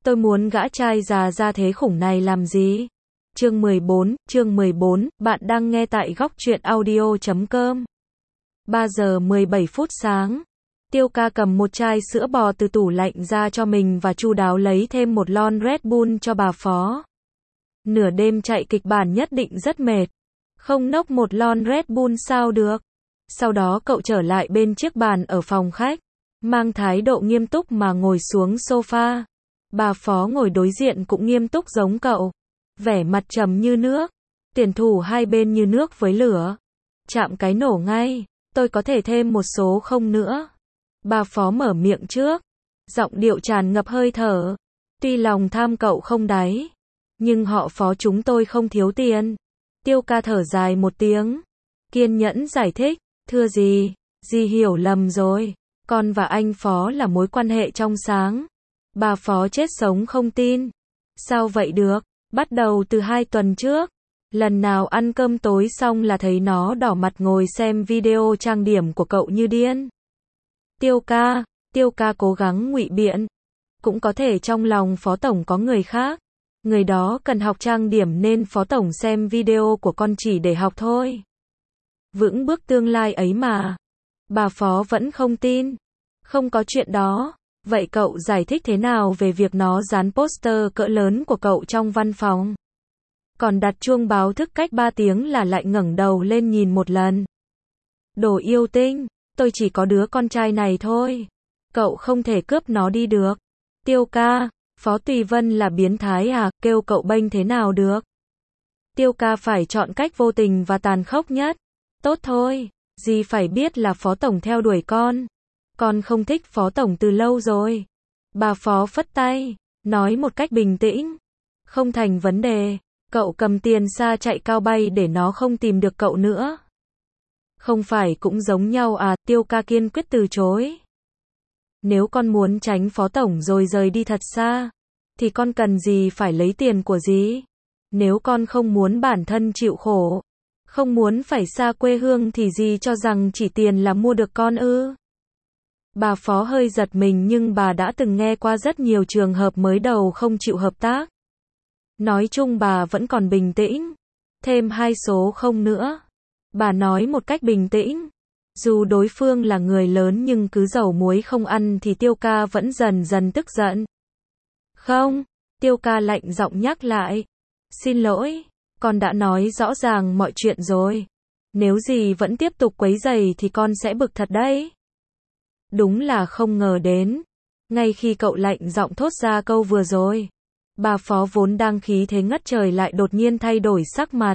Tôi muốn gã trai già ra thế khủng này làm gì? Chương 14, bạn đang nghe tại góc truyện audio.com. 3 giờ 17 phút sáng. Tiêu ca cầm một chai sữa bò từ tủ lạnh ra cho mình và chu đáo lấy thêm một lon Red Bull cho bà Phó. Nửa đêm chạy kịch bản nhất định rất mệt. Không nốc một lon Red Bull sao được. Sau đó cậu trở lại bên chiếc bàn ở phòng khách, mang thái độ nghiêm túc mà ngồi xuống sofa. Bà Phó ngồi đối diện cũng nghiêm túc giống cậu, vẻ mặt trầm như nước, tuyển thủ hai bên như nước với lửa. Chạm cái nổ ngay, tôi có thể thêm một số không nữa? Bà Phó mở miệng trước, giọng điệu tràn ngập hơi thở. Tuy lòng tham cậu không đáy, nhưng họ Phó chúng tôi không thiếu tiền. Tiêu ca thở dài một tiếng, kiên nhẫn giải thích, thưa dì hiểu lầm rồi, con và anh Phó là mối quan hệ trong sáng. Bà Phó chết sống không tin. Sao vậy được? Bắt đầu từ 2 tuần trước, lần nào ăn cơm tối xong là thấy nó đỏ mặt ngồi xem video trang điểm của cậu như điên. Tiêu ca cố gắng ngụy biện. Cũng có thể trong lòng Phó Tổng có người khác. Người đó cần học trang điểm nên Phó Tổng xem video của con chỉ để học thôi. Vững bước tương lai ấy mà. Bà Phó vẫn không tin. Không có chuyện đó. Vậy cậu giải thích thế nào về việc nó dán poster cỡ lớn của cậu trong văn phòng? Còn đặt chuông báo thức cách 3 tiếng là lại ngẩng đầu lên nhìn một lần. Đồ yêu tinh, tôi chỉ có đứa con trai này thôi. Cậu không thể cướp nó đi được. Tiêu ca, Phó Tùy Vân là biến thái à, kêu cậu bênh thế nào được. Tiêu ca phải chọn cách vô tình và tàn khốc nhất. Tốt thôi, dì phải biết là Phó Tổng theo đuổi con. Con không thích Phó Tổng từ lâu rồi. Bà Phó phất tay, nói một cách bình tĩnh. Không thành vấn đề, cậu cầm tiền xa chạy cao bay để nó không tìm được cậu nữa. Không phải cũng giống nhau à, Tiêu ca kiên quyết từ chối. Nếu con muốn tránh Phó Tổng rồi rời đi thật xa, thì con cần gì phải lấy tiền của dì? Nếu con không muốn bản thân chịu khổ, không muốn phải xa quê hương thì dì cho rằng chỉ tiền là mua được con ư? Bà Phó hơi giật mình nhưng bà đã từng nghe qua rất nhiều trường hợp mới đầu không chịu hợp tác. Nói chung bà vẫn còn bình tĩnh. Thêm 2 số không nữa. Bà nói một cách bình tĩnh. Dù đối phương là người lớn nhưng cứ dầu muối không ăn thì Tiêu ca vẫn dần dần tức giận. Không, Tiêu ca lạnh giọng nhắc lại. Xin lỗi, con đã nói rõ ràng mọi chuyện rồi. Nếu dì vẫn tiếp tục quấy rầy thì con sẽ bực thật đấy. Đúng là không ngờ đến. Ngay khi cậu lạnh giọng thốt ra câu vừa rồi, bà Phó vốn đang khí thế ngất trời lại đột nhiên thay đổi sắc mặt.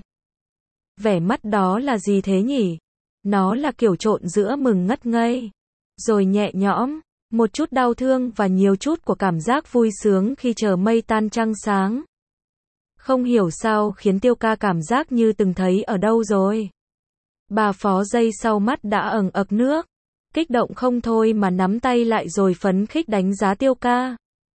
Vẻ mắt đó là gì thế nhỉ? Nó là kiểu trộn giữa mừng ngất ngây, rồi nhẹ nhõm, một chút đau thương và nhiều chút của cảm giác vui sướng khi chờ mây tan trăng sáng. Không hiểu sao khiến Tiêu ca cảm giác như từng thấy ở đâu rồi. Bà Phó giây sau mắt đã ẩn ực nước. Kích động không thôi mà nắm tay lại rồi phấn khích đánh giá Tiêu ca.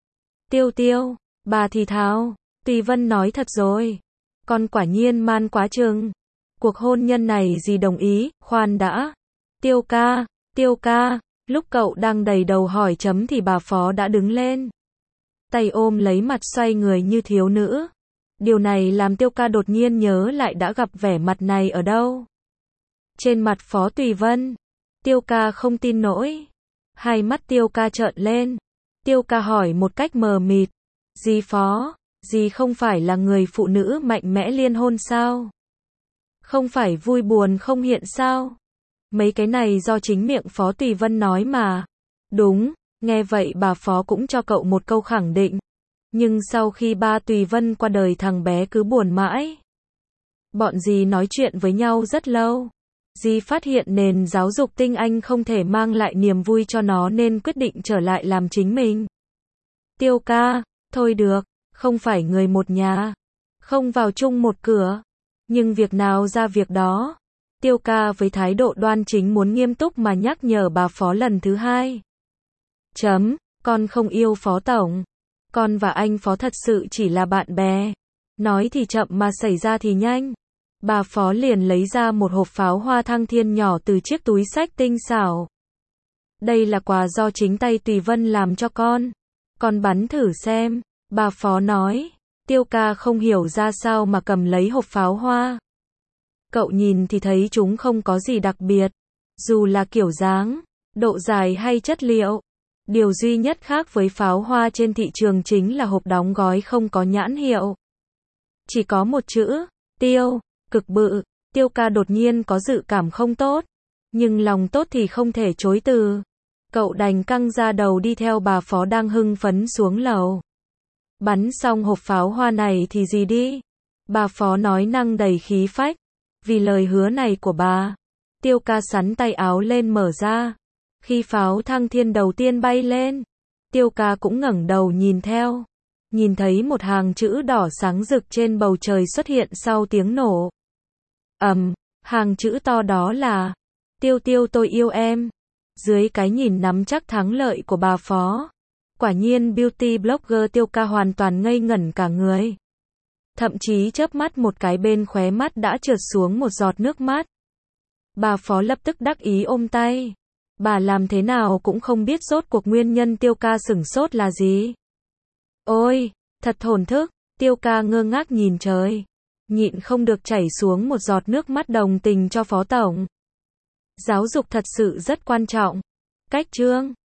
Tiêu, bà thì thào, Tùy Vân nói thật rồi. Con quả nhiên man quá chừng. Cuộc hôn nhân này dì đồng ý, khoan đã. Tiêu ca, lúc cậu đang đầy đầu hỏi chấm thì bà Phó đã đứng lên. Tay ôm lấy mặt xoay người như thiếu nữ. Điều này làm Tiêu ca đột nhiên nhớ lại đã gặp vẻ mặt này ở đâu. Trên mặt Phó Tùy Vân. Tiêu ca không tin nổi. Hai mắt Tiêu ca trợn lên. Tiêu ca hỏi một cách mờ mịt. Dì Phó, dì không phải là người phụ nữ mạnh mẽ liên hôn sao? Không phải vui buồn không hiện sao? Mấy cái này do chính miệng Phó Tùy Vân nói mà. Đúng, nghe vậy bà Phó cũng cho cậu một câu khẳng định. Nhưng sau khi ba Tùy Vân qua đời thằng bé cứ buồn mãi. Bọn dì nói chuyện với nhau rất lâu. Dì phát hiện nền giáo dục tinh Anh không thể mang lại niềm vui cho nó nên quyết định trở lại làm chính mình. Tiêu ca, thôi được, không phải người một nhà, không vào chung một cửa, nhưng việc nào ra việc đó. Tiêu ca với thái độ đoan chính muốn nghiêm túc mà nhắc nhở bà Phó lần thứ 2. Con không yêu Phó Tổng. Con và anh Phó thật sự chỉ là bạn bè. Nói thì chậm mà xảy ra thì nhanh. Bà Phó liền lấy ra một hộp pháo hoa thăng thiên nhỏ từ chiếc túi xách tinh xảo. Đây là quà do chính tay Tùy Vân làm cho con. Con bắn thử xem. Bà Phó nói. Tiêu ca không hiểu ra sao mà cầm lấy hộp pháo hoa. Cậu nhìn thì thấy chúng không có gì đặc biệt. Dù là kiểu dáng, độ dài hay chất liệu. Điều duy nhất khác với pháo hoa trên thị trường chính là hộp đóng gói không có nhãn hiệu. Chỉ có một chữ, Tiêu, cực bự. Tiêu ca đột nhiên có dự cảm không tốt. Nhưng lòng tốt thì không thể chối từ. Cậu đành căng ra đầu đi theo bà Phó đang hưng phấn xuống lầu. Bắn xong hộp pháo hoa này thì gì đi? Bà Phó nói năng đầy khí phách. Vì lời hứa này của bà, Tiêu ca xắn tay áo lên mở ra. Khi pháo thăng thiên đầu tiên bay lên, Tiêu ca cũng ngẩng đầu nhìn theo. Nhìn thấy một hàng chữ đỏ sáng rực trên bầu trời xuất hiện sau tiếng nổ. Hàng chữ to đó là Tiêu Tiêu tôi yêu em. Dưới cái nhìn nắm chắc thắng lợi của bà Phó, quả nhiên beauty blogger Tiêu ca hoàn toàn ngây ngẩn cả người. Thậm chí chớp mắt một cái bên khóe mắt đã trượt xuống một giọt nước mắt. Bà Phó lập tức đắc ý ôm tay. Bà làm thế nào cũng không biết rốt cuộc nguyên nhân Tiêu ca sửng sốt là gì. Ôi, thật thổn thức. Tiêu ca ngơ ngác nhìn trời, nhịn không được chảy xuống một giọt nước mắt đồng tình cho Phó Tổng. Giáo dục thật sự rất quan trọng. Cách chương